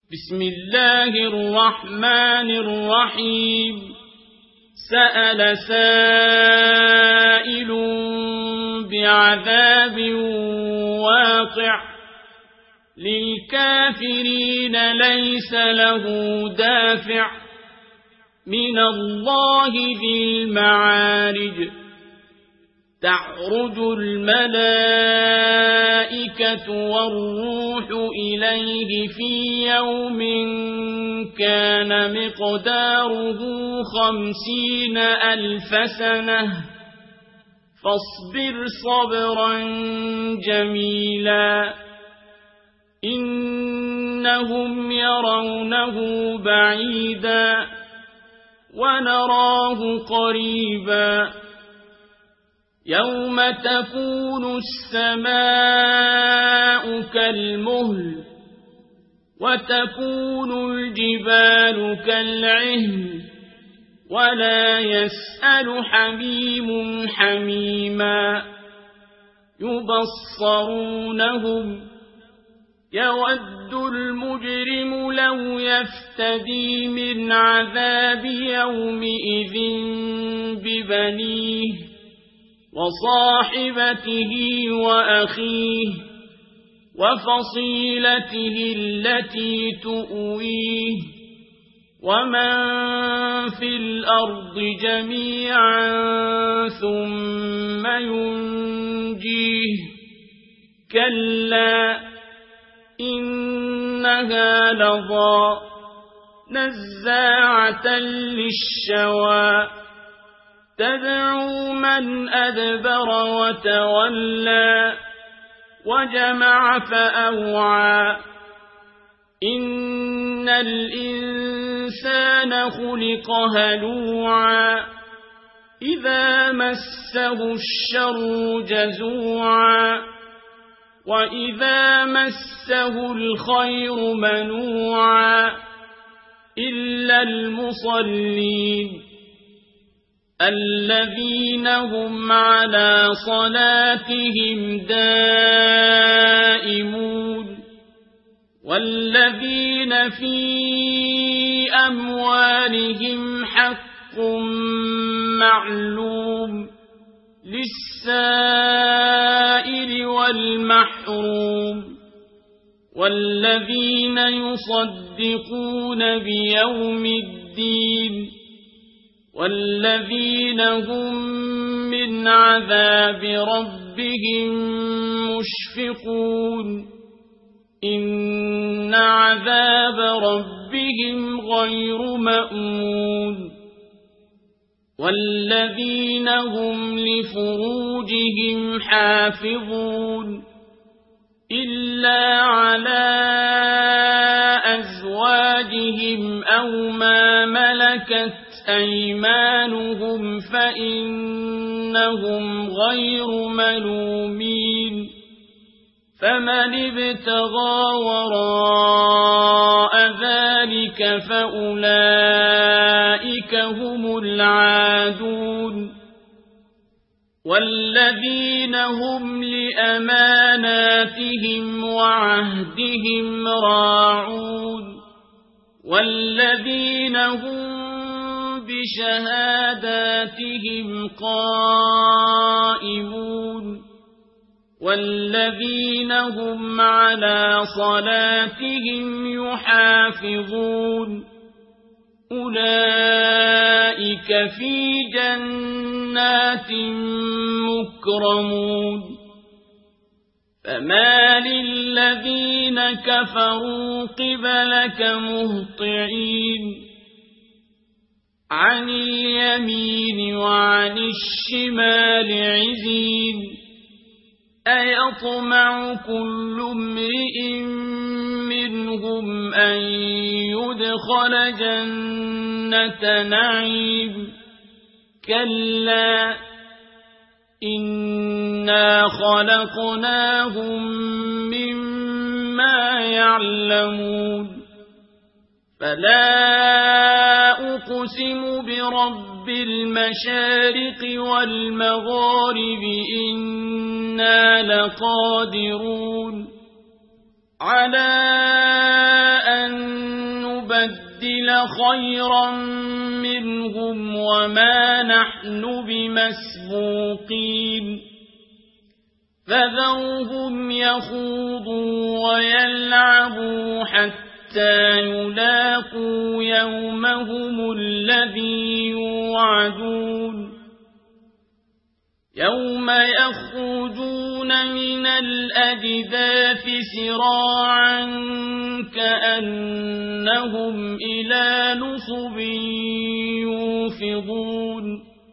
بسم الله الرحمن الرحيم سأل سائل بعذاب واقع للكافرين ليس له دافع من الله ذي المعارج تعرج الملائكة والروح إليه في يوم كان مقداره 50,000 سنة فاصبر صبرا جميلا إنهم يرونه بعيدا ونراه قريبا يوم تكون السماء كالمهل وتكون الجبال كالعهن ولا يسأل حميم حميما يبصرونهم يود المجرم لو يفتدي من عذاب يومئذ ببنيه وصاحبته وأخيه وفصيلته التي تؤويه ومن في الأرض جميعا ثم ينجيه كلا إنها لظى نزاعة للشوى تدعو من أدبر وتولى وجمع فأوعى إن الإنسان خلق هلوعا إذا مسه الشر جزوعا وإذا مسه الخير منوعا إلا المصلين الذين هم على صلاتهم دائمون والذين في أموالهم حق معلوم للسائل والمحروم والذين يصدقون بيوم الدين والذين هم من عذاب ربهم مشفقون إن عذاب ربهم غير مأمون والذين هم لفروجهم حافظون إلا على أزواجهم أو ما ملكت أيمانهم فإنهم غير ملومين فمن ابتغى وراء ذلك فأولئك هم العادون والذين هم لأماناتهم وعهدهم راعون والذين هم بشهاداتهم قائمون والذين هم على صلاتهم يحافظون أولئك في جنات مكرمون فما للذين كفروا قبلك مهطعين عن اليمين وعن الشمال عزين أيطمع كل امرئ منهم أن يدخل جنة نعيم كلا إنا خلقناهم مما يعلمون فلا أقسم برب المشارق والمغارب إنا لقادرون على أن نبدل خيرا منهم وما نحن بمسبوقين فذرهم يخوضوا ويلعبوا حتى يلاقوا يومهم الذي يوعدون يوم يخرجون من الأجداث سراعا كأنهم إلى نصب يوفضون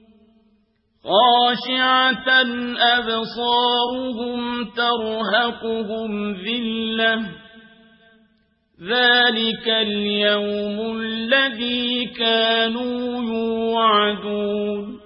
خاشعة أبصارهم ترهقهم ذلة ذلك اليوم الذي كانوا يوعدون